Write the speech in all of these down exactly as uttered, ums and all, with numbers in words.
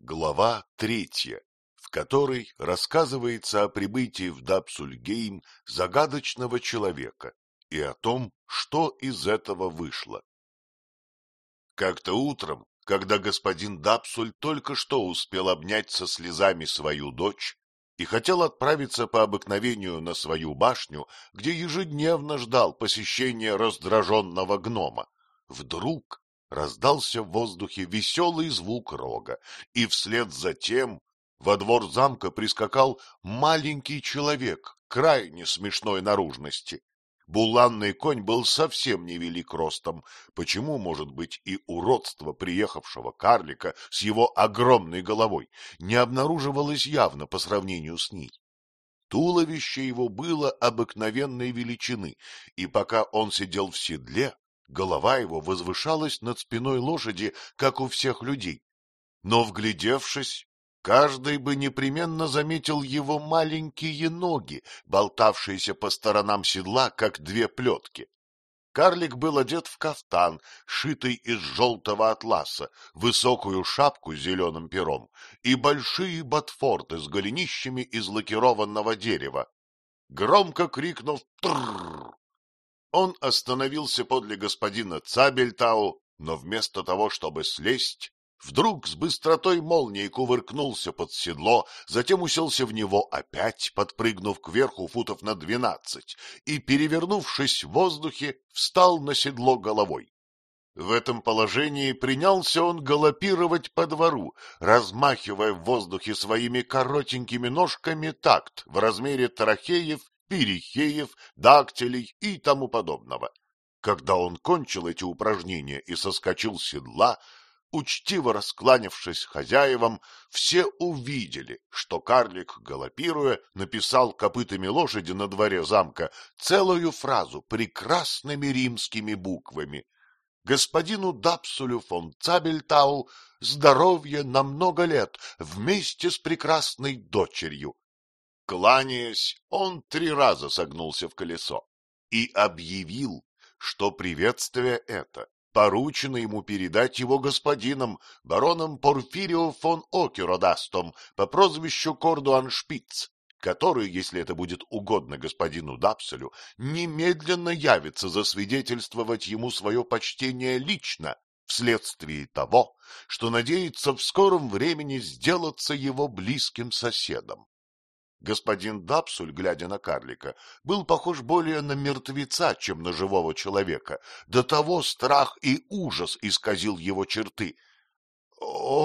Глава третья, в которой рассказывается о прибытии в Дапсульгейм загадочного человека и о том, что из этого вышло. Как-то утром, когда господин Дапсуль только что успел обнять со слезами свою дочь и хотел отправиться по обыкновению на свою башню, где ежедневно ждал посещения раздраженного гнома, вдруг раздался в воздухе веселый звук рога, и вслед за тем во двор замка прискакал маленький человек крайне смешной наружности. Буланный конь был совсем невелик ростом, почему, может быть, и уродство приехавшего карлика с его огромной головой не обнаруживалось явно по сравнению с ней. Туловище его было обыкновенной величины, и пока он сидел в седле, голова его возвышалась над спиной лошади, как у всех людей. Но, вглядевшись, каждый бы непременно заметил его маленькие ноги, болтавшиеся по сторонам седла, как две плетки. Карлик был одет в кафтан, шитый из желтого атласа, высокую шапку с зеленым пером и большие ботфорты с голенищами из лакированного дерева. Громко крикнув «Трррр!», он остановился подле господина Цабельтау, но вместо того, чтобы слезть, вдруг с быстротой молнии кувыркнулся под седло, затем уселся в него опять, подпрыгнув кверху футов на двенадцать, и, перевернувшись в воздухе, встал на седло головой. В этом положении принялся он галопировать по двору, размахивая в воздухе своими коротенькими ножками такт в размере трахеев, перихеев, дактилей и тому подобного. Когда он кончил эти упражнения и соскочил с седла, учтиво раскланявшись хозяевам, все увидели, что карлик, галопируя, написал копытами лошади на дворе замка целую фразу прекрасными римскими буквами: «Господину Дапсулю фон Цабельтау здоровье на много лет вместе с прекрасной дочерью». Кланяясь, он три раза согнулся в колесо и объявил, что приветствие это поручено ему передать его господином, бароном Порфирио фон Океродастом по прозвищу Кордуаншпиц, который, если это будет угодно господину Дапсулю, немедленно явится засвидетельствовать ему свое почтение лично, вследствие того, что надеется в скором времени сделаться его близким соседом. Господин Дапсуль, глядя на карлика, был похож более на мертвеца, чем на живого человека. До того страх и ужас исказил его черты. —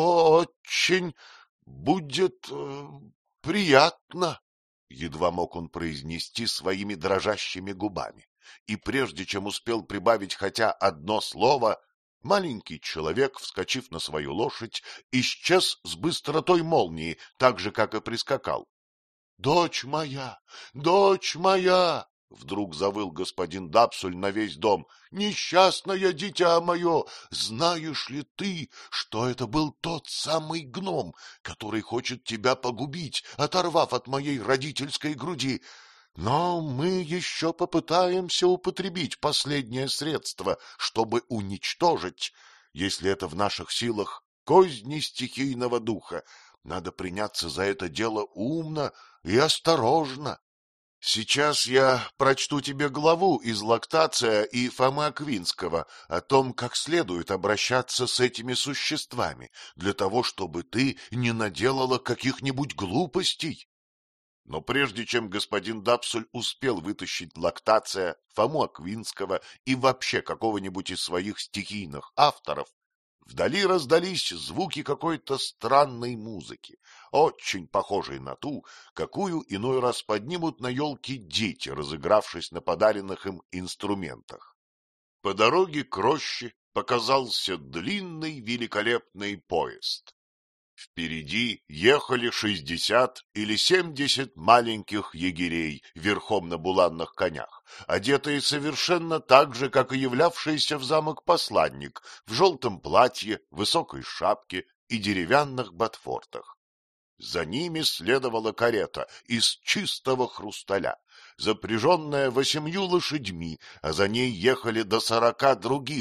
Очень будет э, приятно, — едва мог он произнести своими дрожащими губами. И прежде чем успел прибавить хотя одно слово, маленький человек, вскочив на свою лошадь, исчез с быстротой молнии, так же, как и прискакал. — Дочь моя, дочь моя! — вдруг завыл господин Дапсуль на весь дом. — Несчастное дитя мое, знаешь ли ты, что это был тот самый гном, который хочет тебя погубить, оторвав от моей родительской груди? Но мы еще попытаемся употребить последнее средство, чтобы уничтожить, если это в наших силах, козни стихийного духа. Надо приняться за это дело умно и осторожно. Сейчас я прочту тебе главу из Лактация и Фомы Аквинского о том, как следует обращаться с этими существами, для того, чтобы ты не наделала каких-нибудь глупостей. Но прежде чем господин Дапсуль успел вытащить Лактация, Фому Аквинского и вообще какого-нибудь из своих стихийных авторов, вдали раздались звуки какой-то странной музыки, очень похожей на ту, какую иной раз поднимут на елке дети, разыгравшись на подаренных им инструментах. По дороге к роще показался длинный великолепный поезд. Впереди ехали шестьдесят или семьдесят маленьких егерей верхом на буланных конях, одетые совершенно так же, как и являвшийся в замок посланник, в желтом платье, высокой шапке и деревянных ботфортах. За ними следовала карета из чистого хрусталя, запряженная восемью лошадьми, а за ней ехали до сорока других,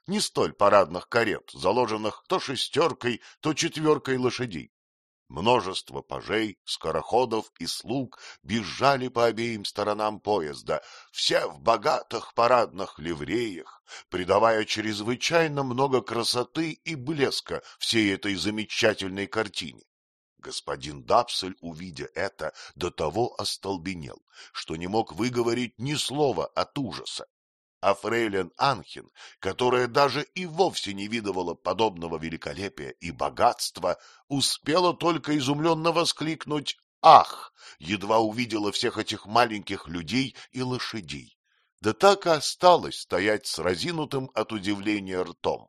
не столь парадных карет, заложенных то шестеркой, то четверкой лошадей. Множество пажей, скороходов и слуг бежали по обеим сторонам поезда, все в богатых парадных ливреях, придавая чрезвычайно много красоты и блеска всей этой замечательной картине. Господин Дапсель, увидя это, до того остолбенел, что не мог выговорить ни слова от ужаса. А фрейлин Анхен, которая даже и вовсе не видывала подобного великолепия и богатства, успела только изумленно воскликнуть «Ах!», едва увидела всех этих маленьких людей и лошадей. Да так и осталась стоять с разинутым от удивления ртом.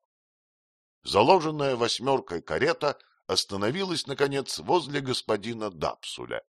Заложенная восьмеркой карета остановилась, наконец, возле господина Дапсуля.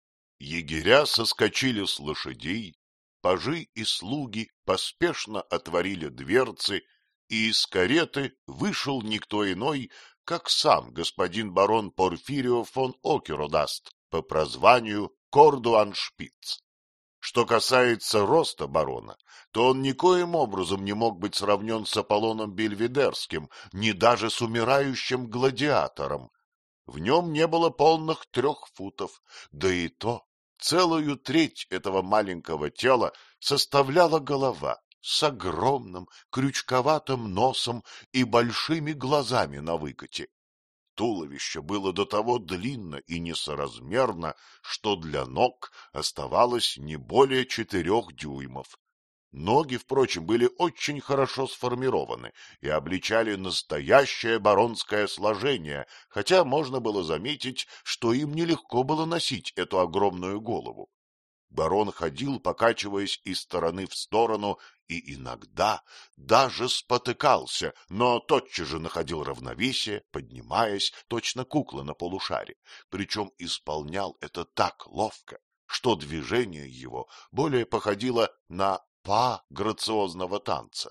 Егеря соскочили с лошадей, пажи и слуги поспешно отворили дверцы, и из кареты вышел никто иной, как сам господин барон Порфирио фон Океродаст по прозванию Кордуаншпиц. Что касается роста барона, то он никоим образом не мог быть сравнен с Аполлоном Бельведерским, ни даже с умирающим гладиатором. В нем не было полных трех футов, да и то целую треть этого маленького тела составляла голова с огромным крючковатым носом и большими глазами на выкате. Туловище было до того длинно и несоразмерно, что для ног оставалось не более четырех дюймов. Ноги, впрочем, были очень хорошо сформированы и обличали настоящее баронское сложение, хотя можно было заметить, что им нелегко было носить эту огромную голову. Барон ходил, покачиваясь из стороны в сторону, и иногда даже спотыкался, но тотчас же находил равновесие, поднимаясь, точно кукла на полушаре, причем исполнял это так ловко, что движение его более походило на па грациозного танца.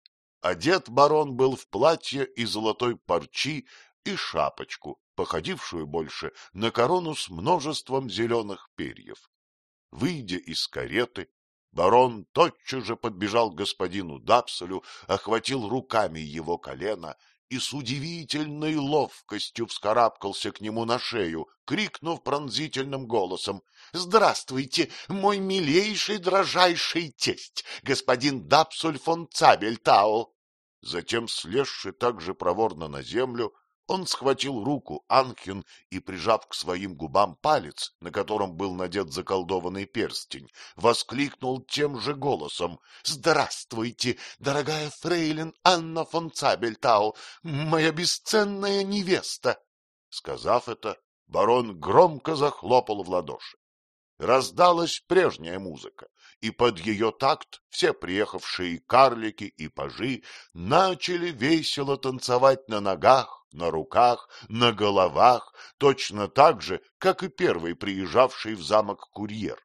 Одет барон был в платье из золотой парчи и шапочку, походившую больше на корону с множеством зеленых перьев. Выйдя из кареты, барон тотчас же подбежал к господину Дапселю, охватил руками его колено и с удивительной ловкостью вскарабкался к нему на шею, крикнув пронзительным голосом: «Здравствуйте, мой милейший дрожайший тесть, господин Дапсуль фон Цабельтау!» Затем, слезши так же проворно на землю, он схватил руку Анхен и, прижав к своим губам палец, на котором был надет заколдованный перстень, воскликнул тем же голосом: «Здравствуйте, дорогая фрейлин Анна фон Цабельтау, моя бесценная невеста!» Сказав это, барон громко захлопал в ладоши. Раздалась прежняя музыка, и под ее такт все приехавшие карлики и пажи начали весело танцевать на ногах, на руках, на головах, точно так же, как и первый приезжавший в замок курьер.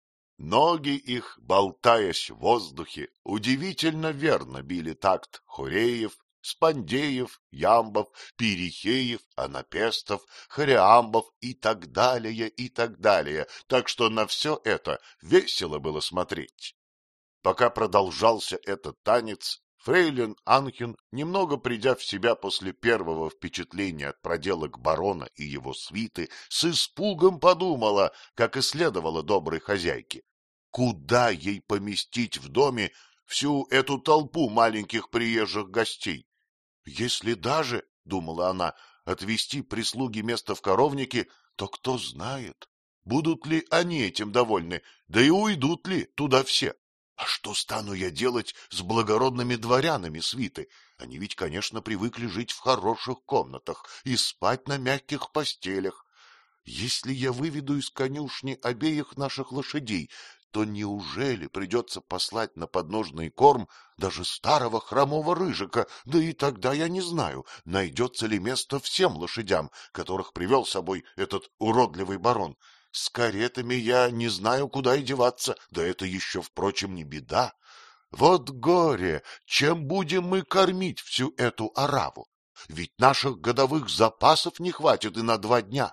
Ноги их, болтаясь в воздухе, удивительно верно били такт хореев, спандеев, ямбов, пирихеев, анапестов, хореамбов и так далее, и так далее, так что на все это весело было смотреть. Пока продолжался этот танец, фрейлин Анхен, немного придя в себя после первого впечатления от проделок барона и его свиты, с испугом подумала, как и следовало доброй хозяйке: куда ей поместить в доме всю эту толпу маленьких приезжих гостей? Если даже, — думала она, — отвести прислуги место в коровнике, то кто знает, будут ли они этим довольны, да и уйдут ли туда все. А что стану я делать с благородными дворянами свиты? Они ведь, конечно, привыкли жить в хороших комнатах и спать на мягких постелях. Если я выведу из конюшни обеих наших лошадей, то неужели придется послать на подножный корм даже старого хромого рыжика? Да и тогда я не знаю, найдется ли место всем лошадям, которых привел с собой этот уродливый барон. С каретами я не знаю, куда и деваться, да это еще, впрочем, не беда. Вот горе, чем будем мы кормить всю эту ораву? Ведь наших годовых запасов не хватит и на два дня.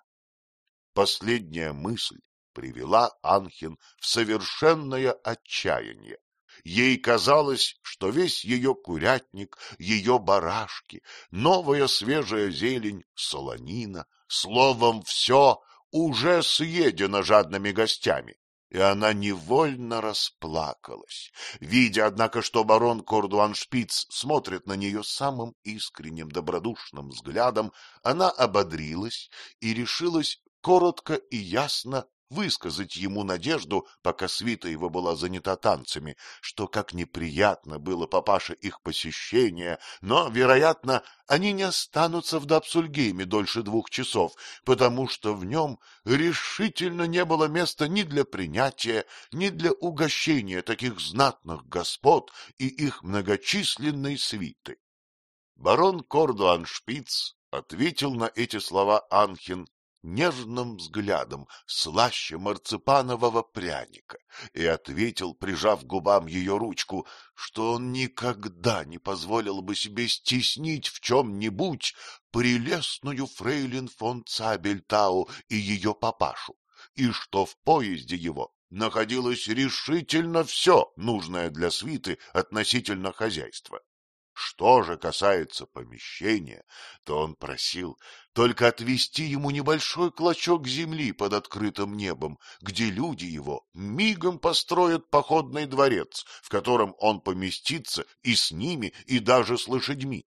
Последняя мысль привела Анхен в совершенное отчаяние, Ей казалось, что весь ее курятник, ее барашки, новая свежая зелень, солонина, словом, все уже съедено жадными гостями. И она невольно расплакалась, видя, однако, что барон Кордуаншпиц смотрит на нее самым искренним добродушным взглядом. Она ободрилась и решилась коротко и ясно высказать ему надежду, пока свита его была занята танцами, что как неприятно было папаше их посещение, но, вероятно, они не останутся в Дапсульгейме дольше двух часов, потому что в нем решительно не было места ни для принятия, ни для угощения таких знатных господ и их многочисленной свиты. Барон Кордуаншпиц ответил на эти слова Анхен нежным взглядом, слаще марципанового пряника, и ответил, прижав к губам ее ручку, что он никогда не позволил бы себе стеснить в чем-нибудь прелестную фрейлин фон Цабельтау и ее папашу, и что в поезде его находилось решительно все, нужное для свиты относительно хозяйства. Что же касается помещения, то он просил только отвести ему небольшой клочок земли под открытым небом, где люди его мигом построят походный дворец, в котором он поместится и с ними, и даже с лошадьми.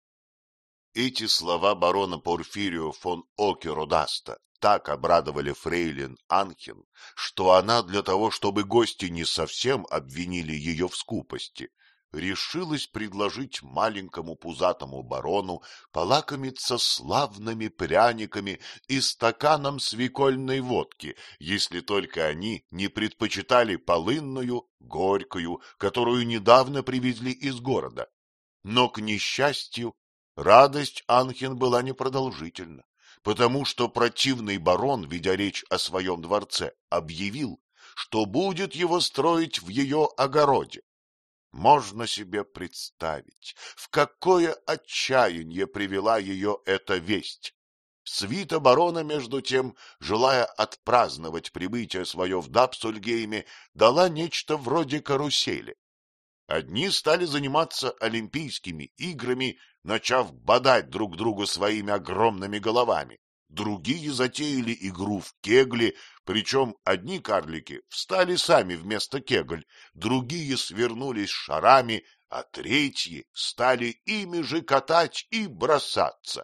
Эти слова барона Порфирио фон Океродаста так обрадовали фрейлин Анхен, что она для того, чтобы гости не совсем обвинили ее в скупости, решилась предложить маленькому пузатому барону полакомиться славными пряниками и стаканом свекольной водки, если только они не предпочитали полынную, горькую, которую недавно привезли из города. Но, к несчастью, радость Анхен была непродолжительна, потому что противный барон, ведя речь о своем дворце, объявил, что будет его строить в ее огороде. Можно себе представить, в какое отчаяние привела ее эта весть. Свита барона, между тем, желая отпраздновать прибытие свое в Дапсульгейме, дала нечто вроде карусели. Одни стали заниматься олимпийскими играми, начав бодать друг друга своими огромными головами. Другие затеяли игру в кегли, причем одни карлики встали сами вместо кегль, другие свернулись шарами, а третьи стали ими же катать и бросаться.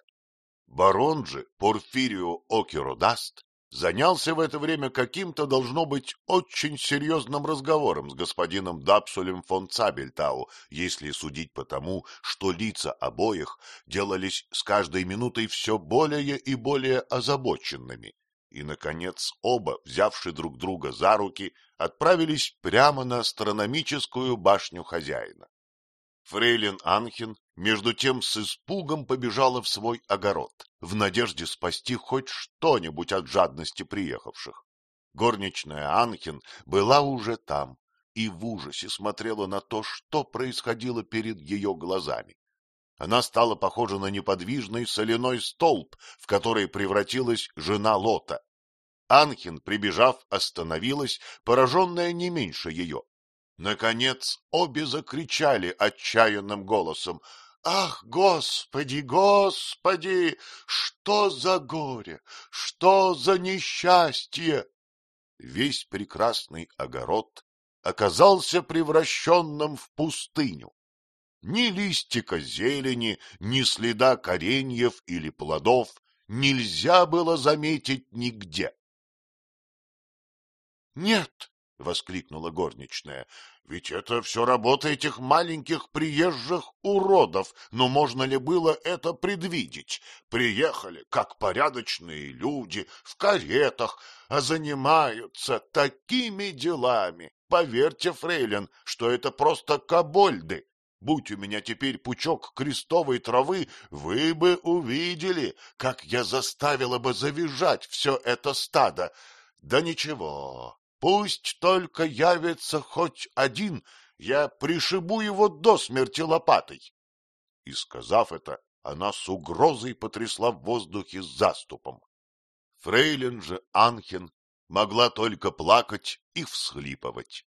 Барон же Порфирио Океродаст занялся в это время каким-то, должно быть, очень серьезным разговором с господином Дапсулем фон Цабельтау, если судить по тому, что лица обоих делались с каждой минутой все более и более озабоченными. И, наконец, оба, взявши друг друга за руки, отправились прямо на астрономическую башню хозяина. Фрейлин Анхен, между тем, с испугом побежала в свой огород, в надежде спасти хоть что-нибудь от жадности приехавших. Горничная Анхен была уже там и в ужасе смотрела на то, что происходило перед ее глазами. Она стала похожа на неподвижный соляной столб, в который превратилась жена Лота. Анхен, прибежав, остановилась, пораженная не меньше ее. Наконец обе закричали отчаянным голосом: «Ах, Господи, Господи! Что за горе! Что за несчастье!» Весь прекрасный огород оказался превращенным в пустыню. Ни листика зелени, ни следа кореньев или плодов нельзя было заметить нигде. «Нет!» — воскликнула горничная. — Ведь это все работа этих маленьких приезжих уродов, но можно ли было это предвидеть? Приехали, как порядочные люди, в каретах, а занимаются такими делами. Поверьте, фрейлин, что это просто кобольды. Будь у меня теперь пучок крестовой травы, вы бы увидели, как я заставила бы завизжать все это стадо. Да ничего. Пусть только явится хоть один, я пришибу его до смерти лопатой. И, сказав это, она с угрозой потрясла в воздухе заступом. Фрейлин же Анхен могла только плакать и всхлипывать.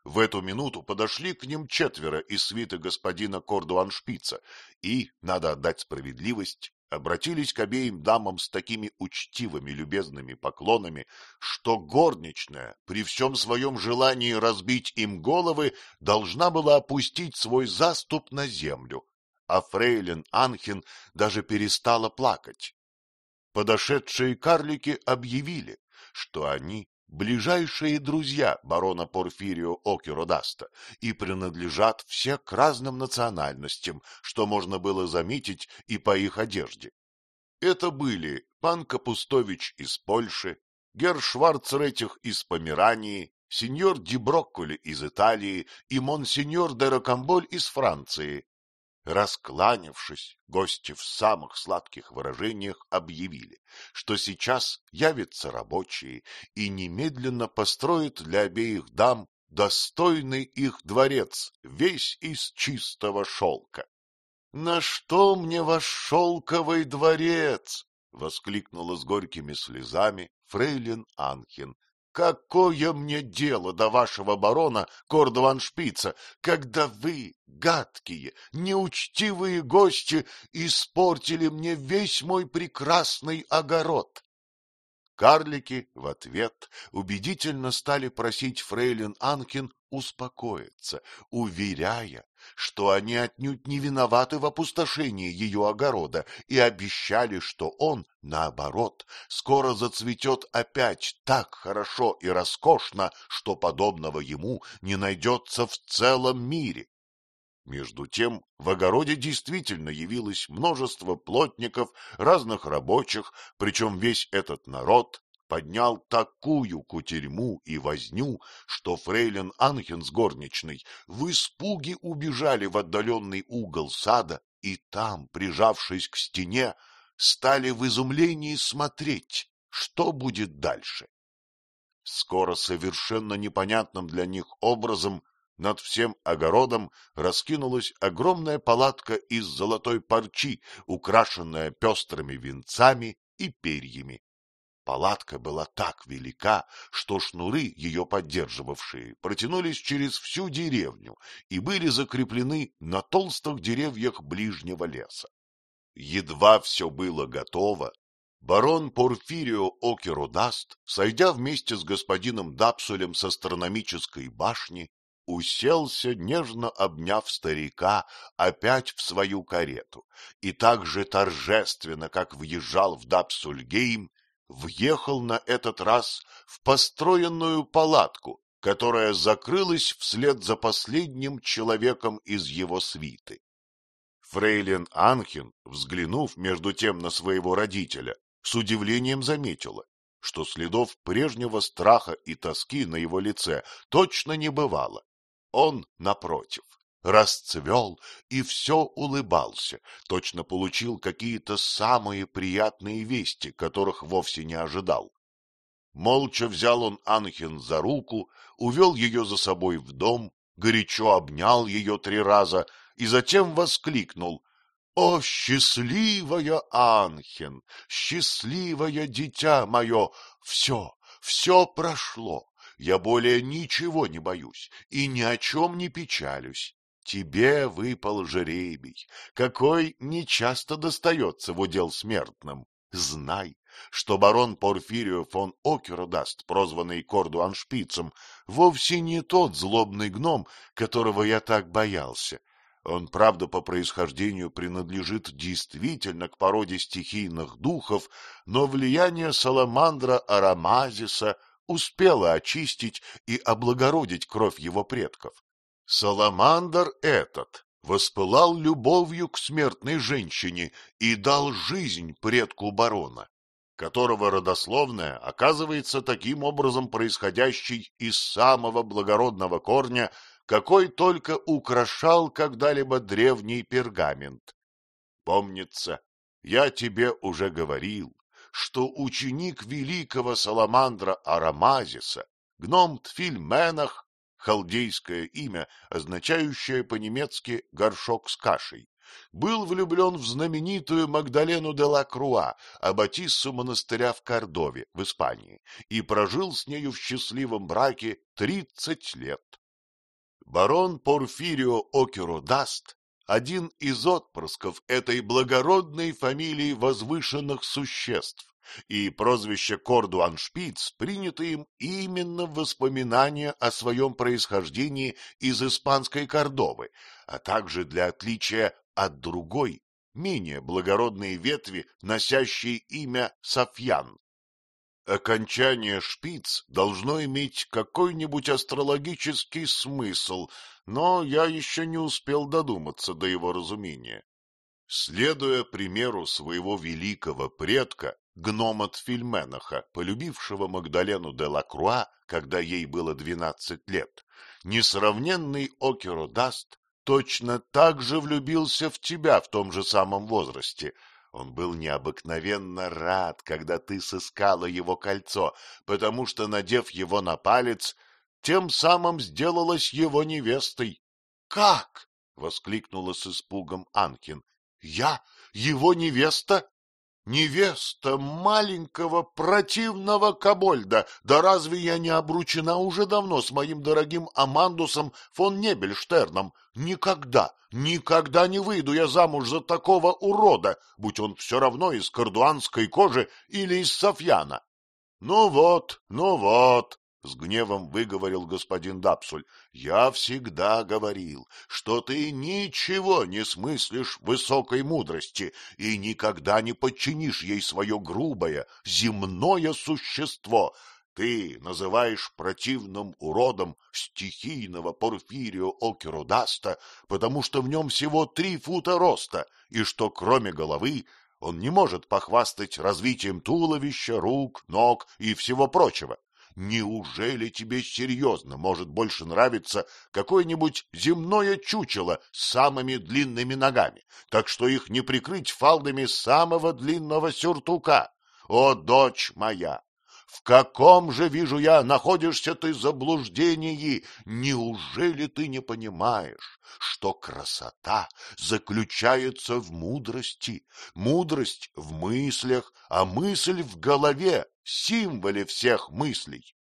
В эту минуту подошли к ним четверо из свиты господина Кордуаншпица и, надо отдать справедливость, обратились к обеим дамам с такими учтивыми любезными поклонами, что горничная, при всем своем желании разбить им головы, должна была опустить свой заступ на землю, а фрейлин Анхен даже перестала плакать. Подошедшие карлики объявили, что они ближайшие друзья барона Порфирио Океродаста и принадлежат все к разным национальностям, что можно было заметить и по их одежде. Это были пан Капустович из Польши, герр Шварцретих из Померании, сеньор Ди Брокколи из Италии и монсеньор де Рокамболь из Франции. Раскланявшись, гости в самых сладких выражениях объявили, что сейчас явятся рабочие и немедленно построят для обеих дам достойный их дворец, весь из чистого шелка. — На что мне ваш шелковый дворец? — воскликнула с горькими слезами фрейлин Анхен. — Какое мне дело до вашего барона Кордуаншпица, когда вы, гадкие, неучтивые гости, испортили мне весь мой прекрасный огород? Карлики в ответ убедительно стали просить фрейлин Анхен успокоиться, уверяя, что они отнюдь не виноваты в опустошении ее огорода, и обещали, что он, наоборот, скоро зацветет опять так хорошо и роскошно, что подобного ему не найдется в целом мире. Между тем в огороде действительно явилось множество плотников, разных рабочих, причем весь этот народ поднял такую кутерьму и возню, что фрейлин Анхен с горничной в испуге убежали в отдаленный угол сада и там, прижавшись к стене, стали в изумлении смотреть, что будет дальше. Скоро совершенно непонятным для них образом над всем огородом раскинулась огромная палатка из золотой парчи, украшенная пестрыми венцами и перьями. Палатка была так велика, что шнуры, ее поддерживавшие, протянулись через всю деревню и были закреплены на толстых деревьях ближнего леса. Едва все было готово, барон Порфирио Океродаст, сойдя вместе с господином Дапсулем с астрономической башни, уселся, нежно обняв старика, опять в свою карету, и так же торжественно, как въезжал в Дапсульгейм, въехал на этот раз в построенную палатку, которая закрылась вслед за последним человеком из его свиты. Фрейлин Анхен, взглянув между тем на своего родителя, с удивлением заметила, что следов прежнего страха и тоски на его лице точно не бывало. Он, напротив, расцвел и все улыбался, точно получил какие-то самые приятные вести, которых вовсе не ожидал. Молча взял он Анхен за руку, увел ее за собой в дом, горячо обнял ее три раза и затем воскликнул: — О, счастливая Анхен, счастливое дитя мое, все, все прошло. Я более ничего не боюсь и ни о чем не печалюсь. Тебе выпал жребий, какой нечасто достается в удел смертным. Знай, что барон Порфирио фон Океродаст, прозванный Кордуаншпицем, вовсе не тот злобный гном, которого я так боялся. Он, правда, по происхождению принадлежит действительно к породе стихийных духов, но влияние саламандра Арамазиса успела очистить и облагородить кровь его предков. Саламандр этот воспылал любовью к смертной женщине и дал жизнь предку барона, которого родословная оказывается таким образом происходящей из самого благородного корня, какой только украшал когда-либо древний пергамент. Помнится, я тебе уже говорил, что ученик великого саламандра Арамазиса, гном Тфильменах, халдейское имя, означающее по-немецки «горшок с кашей», был влюблен в знаменитую Магдалену де ла Круа, аббатиссу монастыря в Кордове, в Испании, и прожил с нею в счастливом браке тридцать лет. Барон Порфирио Океродаст — один из отпрысков этой благородной фамилии возвышенных существ, и прозвище Кордуаншпиц принято им именно в воспоминание о своем происхождении из испанской Кордовы, а также для отличия от другой, менее благородной ветви, носящей имя Софьян. Окончание «шпиц» должно иметь какой-нибудь астрологический смысл, но я еще не успел додуматься до его разумения. Следуя примеру своего великого предка, гнома Тфильменаха, полюбившего Магдалену де Лакруа, когда ей было двенадцать лет, несравненный Океродаст точно так же влюбился в тебя в том же самом возрасте. Он был необыкновенно рад, когда ты сыскала его кольцо, потому что, надев его на палец, тем самым сделалась его невестой. — Как? — воскликнула с испугом Анхин. — Я его невеста? Невеста маленького противного кобольда. Да разве я не обручена уже давно с моим дорогим Амандусом фон Небельштерном? Никогда, никогда не выйду я замуж за такого урода, будь он все равно из кордуанской кожи или из Софьяна. — Ну вот, ну вот, — с гневом выговорил господин Дапсуль, — я всегда говорил, что ты ничего не смыслишь в высокой мудрости и никогда не подчинишь ей свое грубое, земное существо. Ты называешь противным уродом стихийного Порфирио Океродаста, потому что в нем всего три фута роста, и что, кроме головы, он не может похвастать развитием туловища, рук, ног и всего прочего. Неужели тебе серьезно может больше нравиться какое-нибудь земное чучело с самыми длинными ногами, так что их не прикрыть фалдами самого длинного сюртука? О, дочь моя! В каком же, вижу я, находишься ты заблуждении? Неужели ты не понимаешь, что красота заключается в мудрости, мудрость в мыслях, а мысль в голове, символе всех мыслей?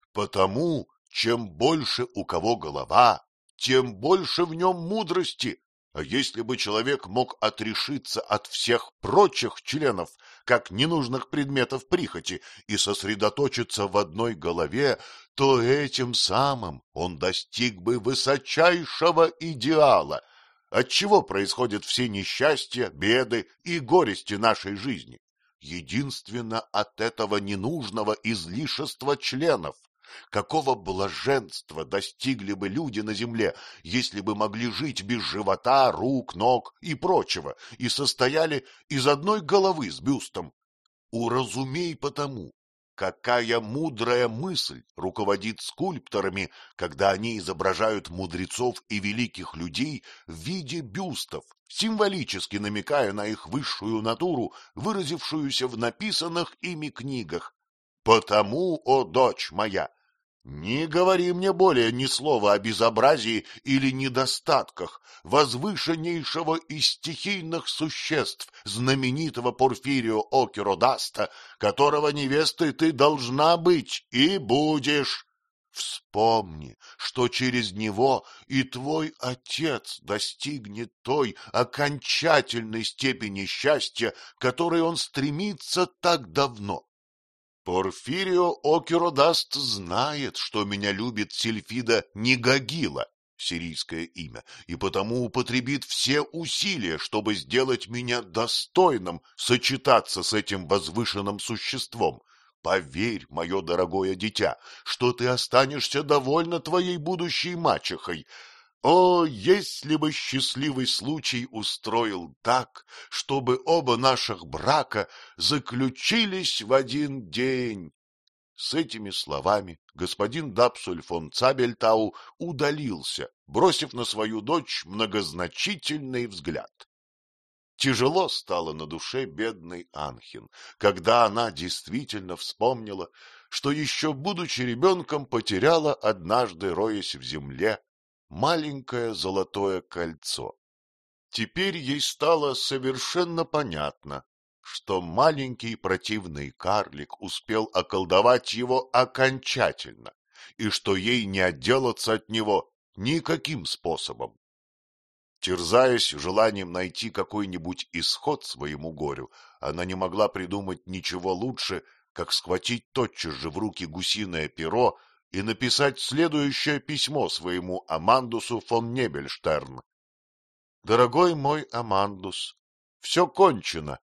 Потому, чем больше у кого голова, тем больше в нем мудрости. А если бы человек мог отрешиться от всех прочих членов, как ненужных предметов прихоти, и сосредоточиться в одной голове, то этим самым он достиг бы высочайшего идеала. Отчего происходят все несчастья, беды и горести нашей жизни? Единственно от этого ненужного излишества членов. Какого блаженства достигли бы люди на земле, если бы могли жить без живота, рук, ног и прочего, и состояли из одной головы с бюстом? Уразумей потому, какая мудрая мысль руководит скульпторами, когда они изображают мудрецов и великих людей в виде бюстов, символически намекая на их высшую натуру, выразившуюся в написанных ими книгах. Потому, о дочь моя, не говори мне более ни слова о безобразии или недостатках возвышеннейшего из стихийных существ, знаменитого Порфирио Океродаста, которого невестой ты должна быть и будешь. Вспомни, что через него и твой отец достигнет той окончательной степени счастья, к которой он стремится так давно. Порфирио Океродаст знает, что меня любит Сильфида Нигагила, сирийское имя, и потому употребит все усилия, чтобы сделать меня достойным сочетаться с этим возвышенным существом. Поверь, мое дорогое дитя, что ты останешься довольна твоей будущей мачехой. О, если бы счастливый случай устроил так, чтобы оба наших брака заключились в один день! С этими словами господин Дапсуль фон Цабельтау удалился, бросив на свою дочь многозначительный взгляд. Тяжело стало на душе бедной Анхин, когда она действительно вспомнила, что еще будучи ребенком потеряла однажды, роясь в земле, маленькое золотое кольцо. Теперь ей стало совершенно понятно, что маленький противный карлик успел околдовать его окончательно, и что ей не отделаться от него никаким способом. Терзаясь желанием найти какой-нибудь исход своему горю, она не могла придумать ничего лучше, как схватить тотчас же в руки гусиное перо и написать следующее письмо своему Амандусу фон Небельштерн. «Дорогой мой Амандус, все кончено.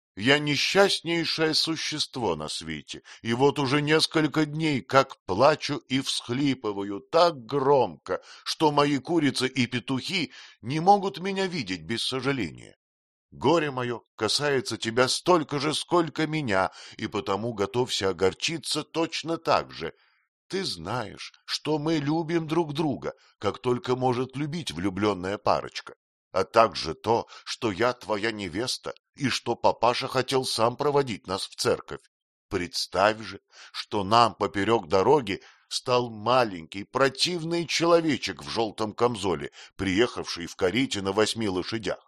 Я несчастнейшее существо на свете, и вот уже несколько дней как плачу и всхлипываю так громко, что мои курицы и петухи не могут меня видеть без сожаления. Горе мое касается тебя столько же, сколько меня, и потому готовься огорчиться точно так же. Ты знаешь, что мы любим друг друга, как только может любить влюбленная парочка, а также то, что я твоя невеста, и что папаша хотел сам проводить нас в церковь. Представь же, что нам поперек дороги стал маленький противный человечек в желтом камзоле, приехавший в карете на восьми лошадях.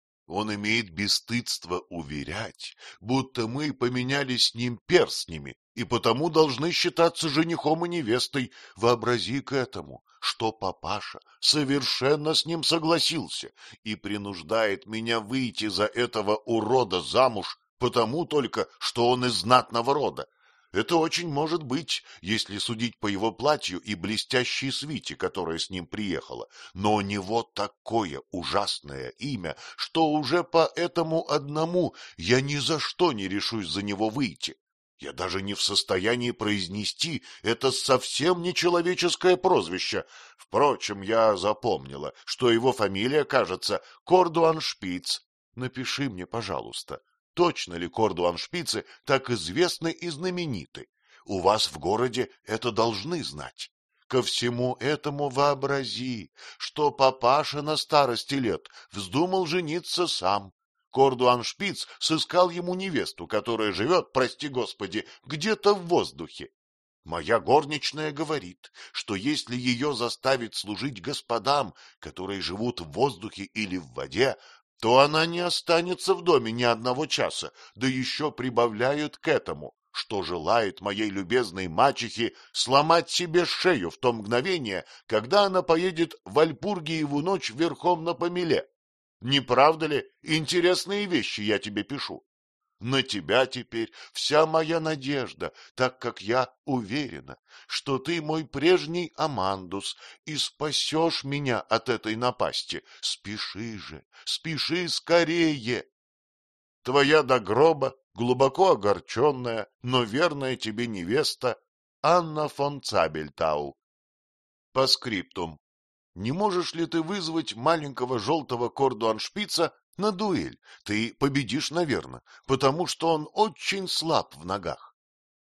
Он имеет бесстыдство уверять, будто мы поменялись с ним перстнями, и потому должны считаться женихом и невестой. Вообрази к этому, что папаша совершенно с ним согласился и принуждает меня выйти за этого урода замуж, потому только, что он из знатного рода. Это очень может быть, если судить по его платью и блестящей свите, которая с ним приехала. Но у него такое ужасное имя, что уже по этому одному я ни за что не решусь за него выйти. Я даже не в состоянии произнести это совсем нечеловеческое прозвище. Впрочем, я запомнила, что его фамилия, кажется, Кордуаншпиц. Напиши мне, пожалуйста. Точно ли кордуаншпицы так известны и знамениты? У вас в городе это должны знать. Ко всему этому вообрази, что папаша на старости лет вздумал жениться сам. Кордуаншпиц сыскал ему невесту, которая живет, прости господи, где-то в воздухе. Моя горничная говорит, что если ее заставить служить господам, которые живут в воздухе или в воде, то она не останется в доме ни одного часа, да еще прибавляют к этому, что желает моей любезной мачехе сломать себе шею в то мгновение, когда она поедет в Вальпургиеву ночь верхом на помеле. Не правда ли, интересные вещи я тебе пишу? На тебя теперь вся моя надежда, так как я уверена, что ты мой прежний Амандус и спасешь меня от этой напасти. Спеши же, спеши скорее. Твоя до гроба, глубоко огорченная, но верная тебе невеста Анна фон Цабельтау. По скриптум. Не можешь ли ты вызвать маленького желтого кордуаншпица на дуэль? Ты победишь, наверное, потому что он очень слаб в ногах.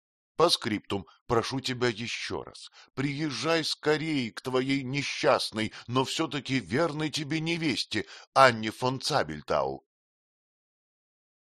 По скриптум, прошу тебя еще раз, приезжай скорее к твоей несчастной, но все-таки верной тебе невесте, Анне фон Цабельтау.